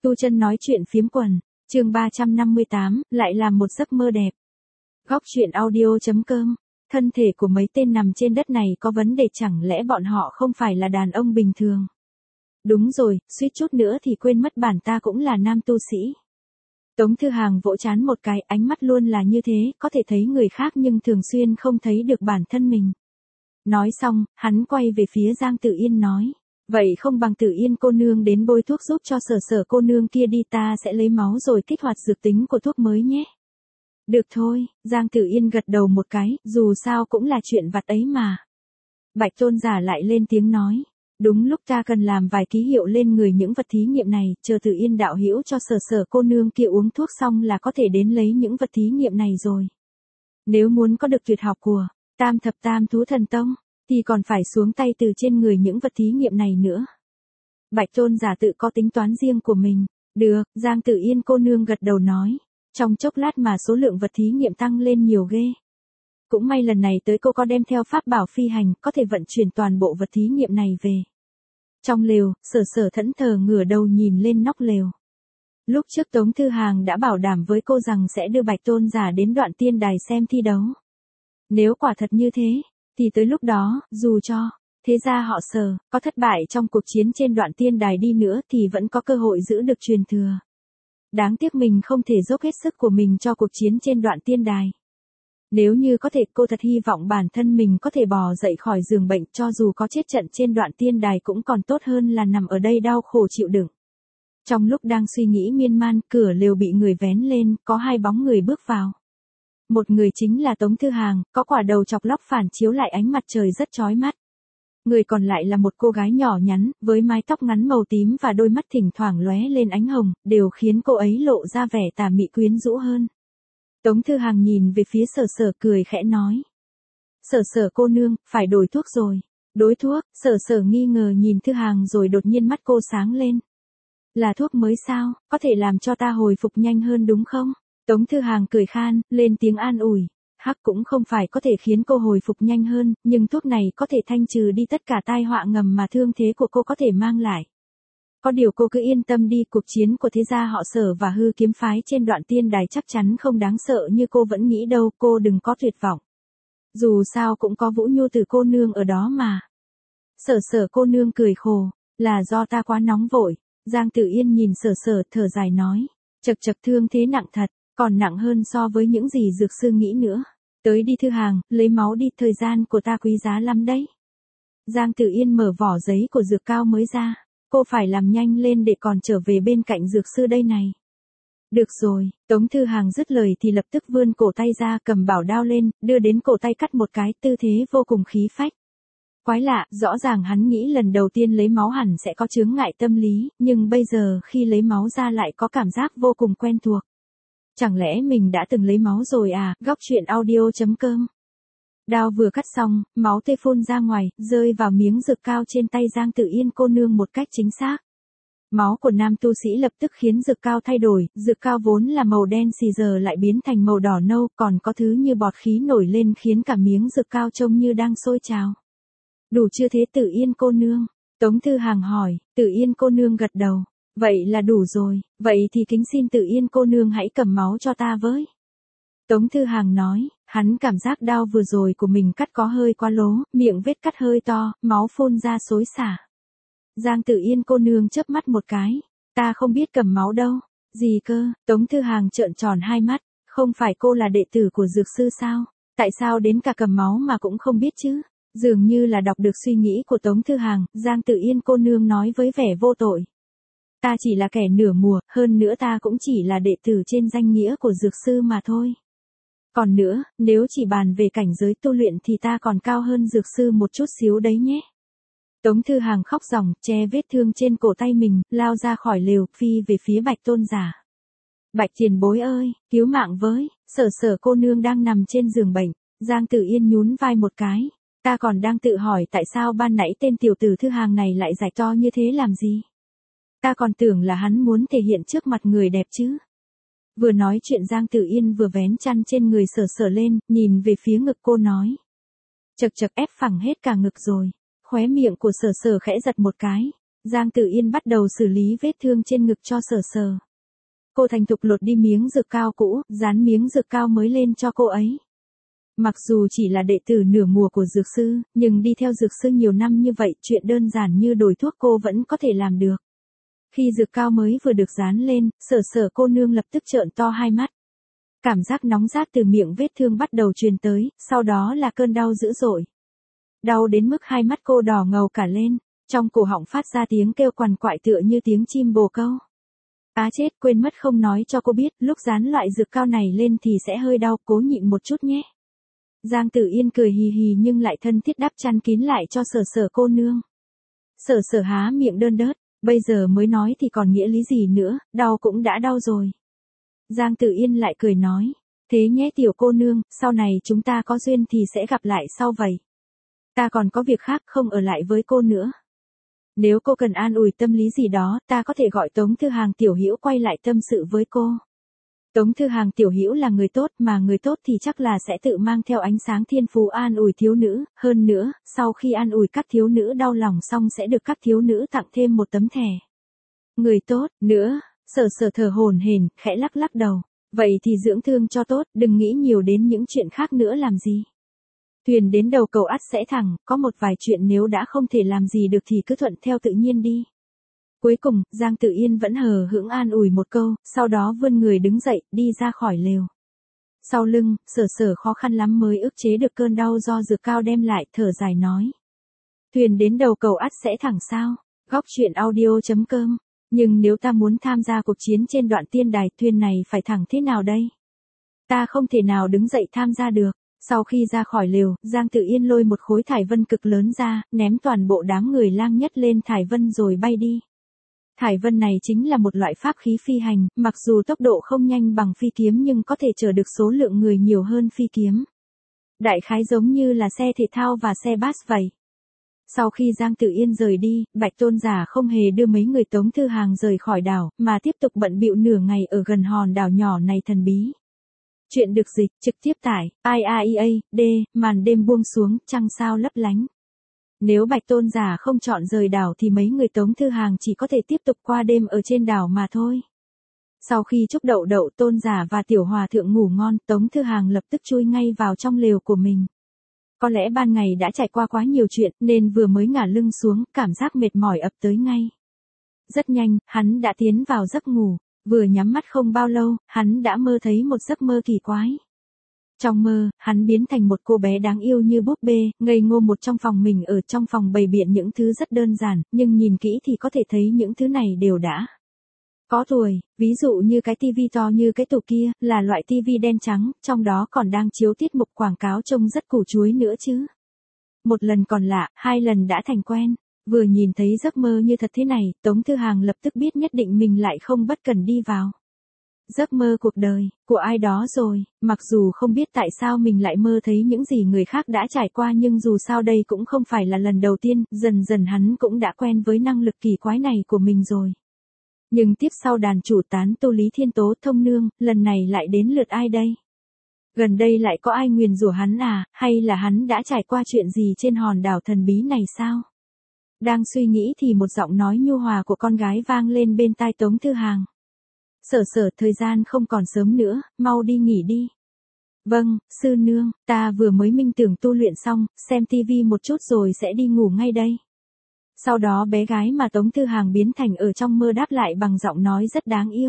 Tu Chân nói chuyện phiếm quần, chương 358, lại làm một giấc mơ đẹp. Góc truyện audio.com. Thân thể của mấy tên nằm trên đất này có vấn đề, chẳng lẽ bọn họ không phải là đàn ông bình thường? Đúng rồi, suýt chút nữa thì quên mất bản ta cũng là nam tu sĩ. Tống Thư Hàng vỗ trán một cái, ánh mắt luôn là như thế, có thể thấy người khác nhưng thường xuyên không thấy được bản thân mình. Nói xong, hắn quay về phía Giang Tử Yên nói. Vậy không bằng Tử Yên cô nương đến bôi thuốc giúp cho Sở cô nương kia đi, ta sẽ lấy máu rồi kích hoạt dược tính của thuốc mới nhé. Được thôi, Giang Tử Yên gật đầu một cái, dù sao cũng là chuyện vặt ấy mà. Bạch Tôn giả lại lên tiếng nói. Đúng lúc ta cần làm vài ký hiệu lên người những vật thí nghiệm này, chờ Tử Yên đạo hữu cho Sở cô nương kia uống thuốc xong là có thể đến lấy những vật thí nghiệm này rồi. Nếu muốn có được tuyệt học của Tam Thập Tam Thú Thần Tông, thì còn phải xuống tay từ trên người những vật thí nghiệm này nữa. Bạch Tôn giả tự có tính toán riêng của mình. Được, Giang Tử Yên cô nương gật đầu nói. Trong chốc lát mà số lượng vật thí nghiệm tăng lên nhiều ghê. Cũng may lần này tới cô có đem theo pháp bảo phi hành, có thể vận chuyển toàn bộ vật thí nghiệm này về. Trong lều, Sở thẫn thờ ngửa đầu nhìn lên nóc lều. Lúc trước Tống Thư Hàng đã bảo đảm với cô rằng sẽ đưa Bạch Tôn giả đến Đoạn Tiên Đài xem thi đấu. Nếu quả thật như thế, thì tới lúc đó, dù cho thế gia họ Sở có thất bại trong cuộc chiến trên Đoạn Tiên Đài đi nữa thì vẫn có cơ hội giữ được truyền thừa. Đáng tiếc mình không thể dốc hết sức của mình cho cuộc chiến trên Đoạn Tiên Đài. Nếu như có thể, cô thật hy vọng bản thân mình có thể bò dậy khỏi giường bệnh, cho dù có chết trận trên Đoạn Tiên Đài cũng còn tốt hơn là nằm ở đây đau khổ chịu đựng. Trong lúc đang suy nghĩ miên man, cửa lều bị người vén lên, có hai bóng người bước vào. Một người chính là Tống Thư Hàng, có quả đầu chọc lóc phản chiếu lại ánh mặt trời rất chói mắt. Người còn lại là một cô gái nhỏ nhắn, với mái tóc ngắn màu tím và đôi mắt thỉnh thoảng lóe lên ánh hồng, đều khiến cô ấy lộ ra vẻ tà mị quyến rũ hơn. Tống Thư Hàng nhìn về phía Sở cười khẽ nói. Sở cô nương, phải đổi thuốc rồi. Đối thuốc, Sở nghi ngờ nhìn Thư Hàng rồi đột nhiên mắt cô sáng lên. Là thuốc mới sao, có thể làm cho ta hồi phục nhanh hơn đúng không? Tống Thư Hàng cười khan, lên tiếng an ủi. Hắc cũng không phải có thể khiến cô hồi phục nhanh hơn, nhưng thuốc này có thể thanh trừ đi tất cả tai họa ngầm mà thương thế của cô có thể mang lại. Có điều cô cứ yên tâm đi, cuộc chiến của thế gia họ Sở và Hư Kiếm phái trên Đoạn Tiên Đài chắc chắn không đáng sợ như cô vẫn nghĩ đâu, cô đừng có tuyệt vọng. Dù sao cũng có Vũ Nhu Tử cô nương ở đó mà. Sở cô nương cười khổ, là do ta quá nóng vội. Giang Tử Yên nhìn Sở thở dài nói, chật thương thế nặng thật, còn nặng hơn so với những gì dược sư nghĩ nữa. Tới đi Thư Hàng, lấy máu đi, thời gian của ta quý giá lắm đấy. Giang Tử Yên mở vỏ giấy của dược cao mới ra. Cô phải làm nhanh lên để còn trở về bên cạnh dược sư đây này. Được rồi, Tống Thư Hàng dứt lời thì lập tức vươn cổ tay ra, cầm bảo đao lên, đưa đến cổ tay cắt một cái, tư thế vô cùng khí phách. Quái lạ, rõ ràng hắn nghĩ lần đầu tiên lấy máu hẳn sẽ có chướng ngại tâm lý, nhưng bây giờ khi lấy máu ra lại có cảm giác vô cùng quen thuộc. Chẳng lẽ mình đã từng lấy máu rồi à? Góc truyện audio.com. Đao vừa cắt xong, máu tê phun ra ngoài, rơi vào miếng dược cao trên tay Giang Tử Yên cô nương một cách chính xác. Máu của nam tu sĩ lập tức khiến dược cao thay đổi, dược cao vốn là màu đen xì giờ lại biến thành màu đỏ nâu, còn có thứ như bọt khí nổi lên khiến cả miếng dược cao trông như đang sôi trào. Đủ chưa thế Tử Yên cô nương? Tống Thư Hàng hỏi. Tử Yên cô nương gật đầu. Vậy là đủ rồi, vậy thì kính xin Tử Yên cô nương hãy cầm máu cho ta với. Tống Thư Hàng nói, hắn cảm giác đao vừa rồi của mình cắt có hơi quá lố, miệng vết cắt hơi to, máu phun ra xối xả. Giang Tử Yên cô nương chớp mắt một cái, ta không biết cầm máu đâu. Gì cơ? Tống Thư Hàng trợn tròn hai mắt, không phải cô là đệ tử của dược sư sao? Tại sao đến cả cầm máu mà cũng không biết chứ? Dường như là đọc được suy nghĩ của Tống Thư Hàng, Giang Tử Yên cô nương nói với vẻ vô tội. Ta chỉ là kẻ nửa mùa, hơn nữa ta cũng chỉ là đệ tử trên danh nghĩa của dược sư mà thôi. Còn nữa, nếu chỉ bàn về cảnh giới tu luyện thì ta còn cao hơn dược sư một chút xíu đấy nhé. Tống Thư Hàng khóc ròng, che vết thương trên cổ tay mình, lao ra khỏi lều, phi về phía Bạch Tôn giả. Bạch tiền bối ơi, cứu mạng với, Sở cô nương đang nằm trên giường bệnh. Giang Tử Yên nhún vai một cái. Ta còn đang tự hỏi tại sao ban nãy tên tiểu tử Thư Hàng này lại giải to như thế làm gì. Ta còn tưởng là hắn muốn thể hiện trước mặt người đẹp chứ. Vừa nói chuyện Giang Tử Yên vừa vén chăn trên người Sở lên, nhìn về phía ngực cô nói. Chật ép phẳng hết cả ngực rồi. Khóe miệng của Sở khẽ giật một cái. Giang Tử Yên bắt đầu xử lý vết thương trên ngực cho Sở Sở. Cô thành thục lột đi miếng dược cao cũ, dán miếng dược cao mới lên cho cô ấy. Mặc dù chỉ là đệ tử nửa mùa của dược sư, nhưng đi theo dược sư nhiều năm như vậy, chuyện đơn giản như đổi thuốc cô vẫn có thể làm được. Khi dược cao mới vừa được dán lên, Sở Sở cô nương lập tức trợn to hai mắt. Cảm giác nóng rát từ miệng vết thương bắt đầu truyền tới, sau đó là cơn đau dữ dội. Đau đến mức hai mắt cô đỏ ngầu cả lên, trong cổ họng phát ra tiếng kêu quằn quại tựa như tiếng chim bồ câu. Á chết, quên mất không nói cho cô biết, lúc dán loại dược cao này lên thì sẽ hơi đau, cố nhịn một chút nhé. Giang Tử Yên cười hì hì nhưng lại thân thiết đắp chăn kín lại cho Sở Sở cô nương. Sở Sở há miệng đơn đớt, bây giờ mới nói thì còn nghĩa lý gì nữa, đau cũng đã đau rồi. Giang Tử Yên lại cười nói, thế nhé tiểu cô nương, sau này chúng ta có duyên thì sẽ gặp lại sau vậy. Ta còn có việc khác không ở lại với cô nữa. Nếu cô cần an ủi tâm lý gì đó, ta có thể gọi Tống Thư Hàng tiểu hữu quay lại tâm sự với cô. Tống Thư Hàng tiểu hữu là người tốt, mà người tốt thì chắc là sẽ tự mang theo ánh sáng thiên phú an ủi thiếu nữ, hơn nữa, sau khi an ủi các thiếu nữ đau lòng xong sẽ được các thiếu nữ tặng thêm một tấm thẻ. Người tốt, nữa, Sở Sở thở hổn hển, khẽ lắc lắc đầu, vậy thì dưỡng thương cho tốt, đừng nghĩ nhiều đến những chuyện khác nữa làm gì. Thuyền đến đầu cầu ắt sẽ thẳng, có một vài chuyện nếu đã không thể làm gì được thì cứ thuận theo tự nhiên đi. Cuối cùng, Giang Tử Yên vẫn hờ hững an ủi một câu, sau đó vươn người đứng dậy, đi ra khỏi lều. Sau lưng, Sở Sở khó khăn lắm mới ức chế được cơn đau do dược cao đem lại, thở dài nói. Thuyền đến đầu cầu ắt sẽ thẳng sao? Góc truyện audio.com. Nhưng nếu ta muốn tham gia cuộc chiến trên đoạn tiên đài, thuyền này phải thẳng thế nào đây? Ta không thể nào đứng dậy tham gia được. Sau khi ra khỏi lều, Giang Tử Yên lôi một khối thải vân cực lớn ra, ném toàn bộ đám người lang nhất lên thải vân rồi bay đi. Thải vân này chính là một loại pháp khí phi hành, mặc dù tốc độ không nhanh bằng phi kiếm nhưng có thể chở được số lượng người nhiều hơn phi kiếm. Đại khái giống như là xe thể thao và xe bus vậy. Sau khi Giang Tử Yên rời đi, Bạch Tôn Giả không hề đưa mấy người Tống Thư Hàng rời khỏi đảo, mà tiếp tục bận bịu nửa ngày ở gần hòn đảo nhỏ này thần bí. Chuyện được dịch trực tiếp tải, IAEA, màn đêm buông xuống, trăng sao lấp lánh. Nếu Bạch Tôn Giả không chọn rời đảo thì mấy người Tống Thư Hàng chỉ có thể tiếp tục qua đêm ở trên đảo mà thôi. Sau khi chúc đậu đậu Tôn Giả và Tiểu Hòa Thượng ngủ ngon, Tống Thư Hàng lập tức chui ngay vào trong lều của mình. Có lẽ ban ngày đã trải qua quá nhiều chuyện nên vừa mới ngả lưng xuống, cảm giác mệt mỏi ập tới ngay. Rất nhanh, hắn đã tiến vào giấc ngủ. Vừa nhắm mắt không bao lâu, hắn đã mơ thấy một giấc mơ kỳ quái. Trong mơ, hắn biến thành một cô bé đáng yêu như búp bê, ngây ngô một trong phòng mình, ở trong phòng bày biện những thứ rất đơn giản, nhưng nhìn kỹ thì có thể thấy những thứ này đều đã có tuổi, ví dụ như cái tivi to như cái tủ kia, là loại tivi đen trắng, trong đó còn đang chiếu tiết mục quảng cáo trông rất củ chuối nữa chứ. Một lần còn lạ, hai lần đã thành quen. Vừa nhìn thấy giấc mơ như thật thế này, Tống Thư Hàng lập tức biết nhất định mình lại không bất cần đi vào giấc mơ cuộc đời của ai đó rồi, mặc dù không biết tại sao mình lại mơ thấy những gì người khác đã trải qua, nhưng dù sao đây cũng không phải là lần đầu tiên, dần dần hắn cũng đã quen với năng lực kỳ quái này của mình rồi. Nhưng tiếp sau đàn chủ tán tu Lý Thiên Tố Thông Nương, lần này lại đến lượt ai đây? Gần đây lại có ai nguyền rủa hắn à, hay là hắn đã trải qua chuyện gì trên hòn đảo thần bí này sao? Đang suy nghĩ thì một giọng nói nhu hòa của con gái vang lên bên tai Tống Thư Hàng. Sở Sở, thời gian không còn sớm nữa, mau đi nghỉ đi. Vâng, sư nương, ta vừa mới minh tưởng tu luyện xong, xem tivi một chút rồi sẽ đi ngủ ngay đây. Sau đó bé gái mà Tống Thư Hàng biến thành ở trong mơ đáp lại bằng giọng nói rất đáng yêu.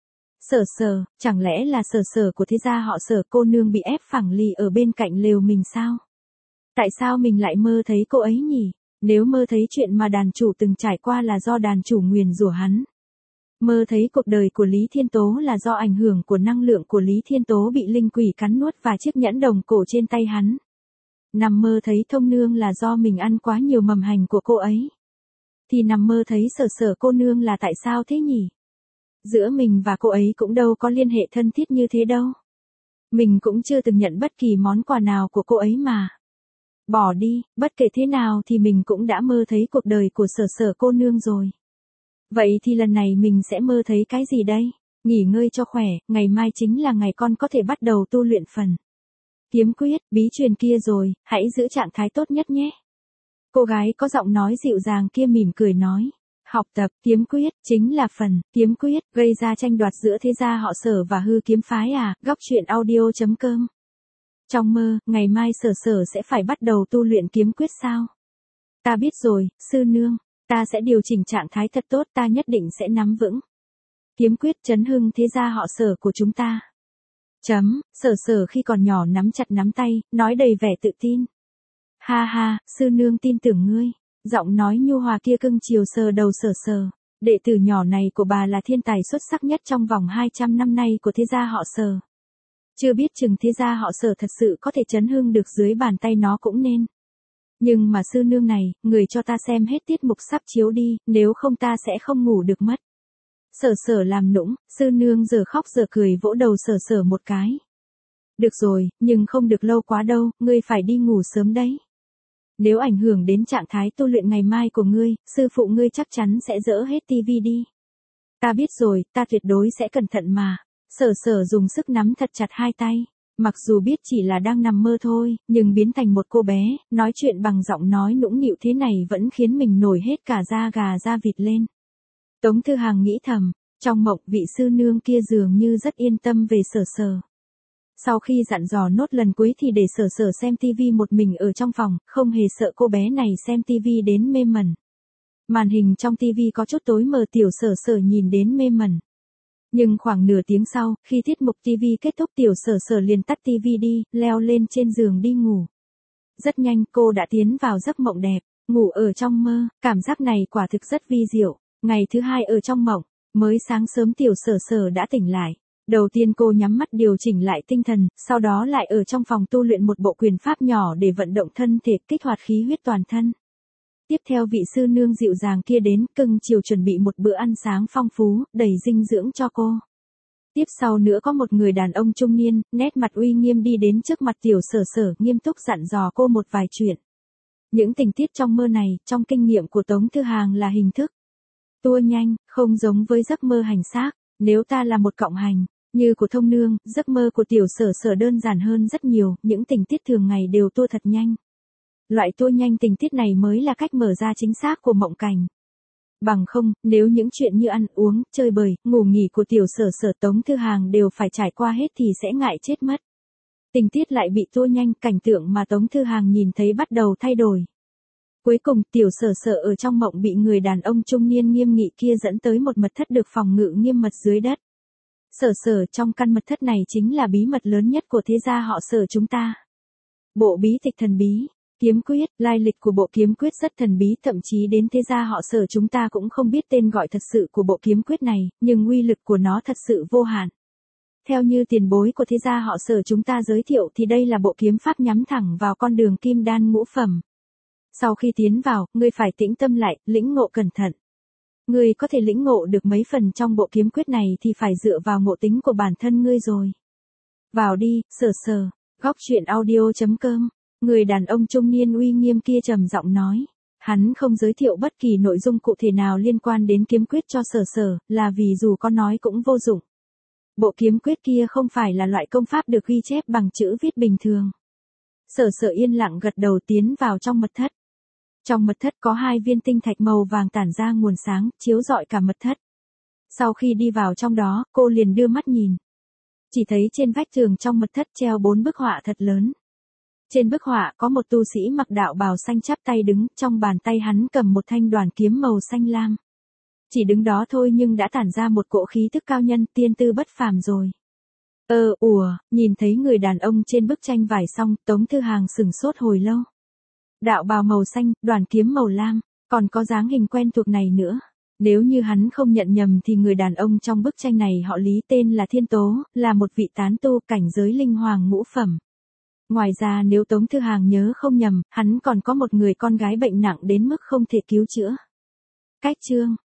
Sở Sở, chẳng lẽ là Sở Sở của thế gia họ Sở cô nương bị ép phẳng lì ở bên cạnh lều mình sao? Tại sao mình lại mơ thấy cô ấy nhỉ? Nếu mơ thấy chuyện mà đàn chủ từng trải qua là do đàn chủ nguyền rủa hắn. Mơ thấy cuộc đời của Lý Thiên Tố là do ảnh hưởng của năng lượng của Lý Thiên Tố bị linh quỷ cắn nuốt và chiếc nhẫn đồng cổ trên tay hắn. Nằm mơ thấy Thông Nương là do mình ăn quá nhiều mầm hành của cô ấy. Thì nằm mơ thấy Sở Sở cô nương là tại sao thế nhỉ? Giữa mình và cô ấy cũng đâu có liên hệ thân thiết như thế đâu. Mình cũng chưa từng nhận bất kỳ món quà nào của cô ấy mà. Bỏ đi, bất kể thế nào thì mình cũng đã mơ thấy cuộc đời của Sở Sở cô nương rồi. Vậy thì lần này mình sẽ mơ thấy cái gì đây? Nghỉ ngơi cho khỏe, ngày mai chính là ngày con có thể bắt đầu tu luyện phần kiếm quyết, bí truyền kia rồi, hãy giữ trạng thái tốt nhất nhé. Cô gái có giọng nói dịu dàng kia mỉm cười nói. Học tập, kiếm quyết, chính là phần, kiếm quyết, gây ra tranh đoạt giữa thế gia họ Sở và hư kiếm phái à, góc truyện audio.com. Trong mơ, ngày mai Sở sẽ phải bắt đầu tu luyện kiếm quyết sao? Ta biết rồi, sư nương, ta sẽ điều chỉnh trạng thái thật tốt, ta nhất định sẽ nắm vững. Kiếm quyết chấn hưng thế gia họ Sở của chúng ta. Sở khi còn nhỏ nắm chặt nắm tay, nói đầy vẻ tự tin. Ha ha, sư nương tin tưởng ngươi. Giọng nói nhu hòa kia cưng chiều sờ đầu Sở. Đệ tử nhỏ này của bà là thiên tài xuất sắc nhất trong vòng 200 năm nay của thế gia họ Sở. Chưa biết chừng thế gia họ Sở thật sự có thể chấn hưng được dưới bàn tay nó cũng nên. Nhưng mà sư nương này, người cho ta xem hết tiết mục sắp chiếu đi, nếu không ta sẽ không ngủ được mất. Sở làm nũng, sư nương giờ khóc giờ cười vỗ đầu Sở một cái. Được rồi, nhưng không được lâu quá đâu, ngươi phải đi ngủ sớm đấy. Nếu ảnh hưởng đến trạng thái tu luyện ngày mai của ngươi, sư phụ ngươi chắc chắn sẽ dỡ hết tivi đi. Ta biết rồi, ta tuyệt đối sẽ cẩn thận mà. Sở dùng sức nắm thật chặt hai tay. Mặc dù biết chỉ là đang nằm mơ thôi, nhưng biến thành một cô bé, nói chuyện bằng giọng nói nũng nịu thế này vẫn khiến mình nổi hết cả da gà da vịt lên. Tống Thư Hằng nghĩ thầm, trong mộng vị sư nương kia dường như rất yên tâm về Sở. Sau khi dặn dò nốt lần cuối thì để Sở xem tivi một mình ở trong phòng, không hề sợ cô bé này xem tivi đến mê mẩn. Màn hình trong tivi có chút tối mờ, tiểu Sở nhìn đến mê mẩn. Nhưng khoảng nửa tiếng sau, khi tiết mục TV kết thúc tiểu Sở liền tắt TV đi, leo lên trên giường đi ngủ. Rất nhanh cô đã tiến vào giấc mộng đẹp, ngủ ở trong mơ, cảm giác này quả thực rất vi diệu. Ngày thứ hai ở trong mộng, mới sáng sớm tiểu Sở đã tỉnh lại. Đầu tiên cô nhắm mắt điều chỉnh lại tinh thần, sau đó lại ở trong phòng tu luyện một bộ quyền pháp nhỏ để vận động thân thể, kích hoạt khí huyết toàn thân. Tiếp theo vị sư nương dịu dàng kia đến, cưng chiều chuẩn bị một bữa ăn sáng phong phú, đầy dinh dưỡng cho cô. Tiếp sau nữa có một người đàn ông trung niên, nét mặt uy nghiêm đi đến trước mặt tiểu Sở, nghiêm túc dặn dò cô một vài chuyện. Những tình tiết trong mơ này, trong kinh nghiệm của Tống Thư Hằng là hình thức tua nhanh, không giống với giấc mơ hành xác. Nếu ta là một cộng hành, như của thông nương, giấc mơ của tiểu Sở đơn giản hơn rất nhiều, những tình tiết thường ngày đều tua thật nhanh. Loại tua nhanh tình tiết này mới là cách mở ra chính xác của mộng cảnh. Bằng không, nếu những chuyện như ăn uống, chơi bời, ngủ nghỉ của tiểu Sở Tống Thư Hằng đều phải trải qua hết thì sẽ ngại chết mất. Tình tiết lại bị tua nhanh, cảnh tượng mà Tống Thư Hằng nhìn thấy bắt đầu thay đổi. Cuối cùng, tiểu Sở ở trong mộng bị người đàn ông trung niên nghiêm nghị kia dẫn tới một mật thất được phòng ngự nghiêm mật dưới đất. Sở trong căn mật thất này chính là bí mật lớn nhất của thế gia họ Sở chúng ta. Bộ bí tịch thần bí, kiếm quyết, lai lịch của bộ kiếm quyết rất thần bí, thậm chí đến thế gia họ Sở chúng ta cũng không biết tên gọi thật sự của bộ kiếm quyết này, nhưng uy lực của nó thật sự vô hạn. Theo như tiền bối của thế gia họ Sở chúng ta giới thiệu thì đây là bộ kiếm pháp nhắm thẳng vào con đường kim đan ngũ phẩm. Sau khi tiến vào, ngươi phải tĩnh tâm lại, lĩnh ngộ cẩn thận. Ngươi có thể lĩnh ngộ được mấy phần trong bộ kiếm quyết này thì phải dựa vào ngộ tính của bản thân ngươi rồi. Vào đi, Sở. Góc truyện audio.com. Người đàn ông trung niên uy nghiêm kia trầm giọng nói. Hắn không giới thiệu bất kỳ nội dung cụ thể nào liên quan đến kiếm quyết cho Sở, là vì dù có nói cũng vô dụng. Bộ kiếm quyết kia không phải là loại công pháp được ghi chép bằng chữ viết bình thường. Sở yên lặng gật đầu tiến vào trong mật thất. Trong mật thất có 2 viên tinh thạch màu vàng tản ra nguồn sáng, chiếu rọi cả mật thất. Sau khi đi vào trong đó, cô liền đưa mắt nhìn. Chỉ thấy trên vách tường trong mật thất treo 4 bức họa thật lớn. Trên bức họa có một tu sĩ mặc đạo bào xanh chắp tay đứng, trong bàn tay hắn cầm một thanh đoàn kiếm màu xanh lam. Chỉ đứng đó thôi nhưng đã tản ra một cỗ khí tức cao nhân, tiên tư bất phàm rồi. Nhìn thấy người đàn ông trên bức tranh vải xong, Tống Thư Hằng sửng sốt hồi lâu. Đạo bào màu xanh, đoàn kiếm màu lam, còn có dáng hình quen thuộc này nữa. Nếu như hắn không nhận nhầm thì người đàn ông trong bức tranh này họ Lý, tên là Thiên Tố, là một vị tán tu cảnh giới linh hoàng ngũ phẩm. Ngoài ra nếu Tống Thư Hằng nhớ không nhầm, hắn còn có một người con gái bệnh nặng đến mức không thể cứu chữa. Cách chương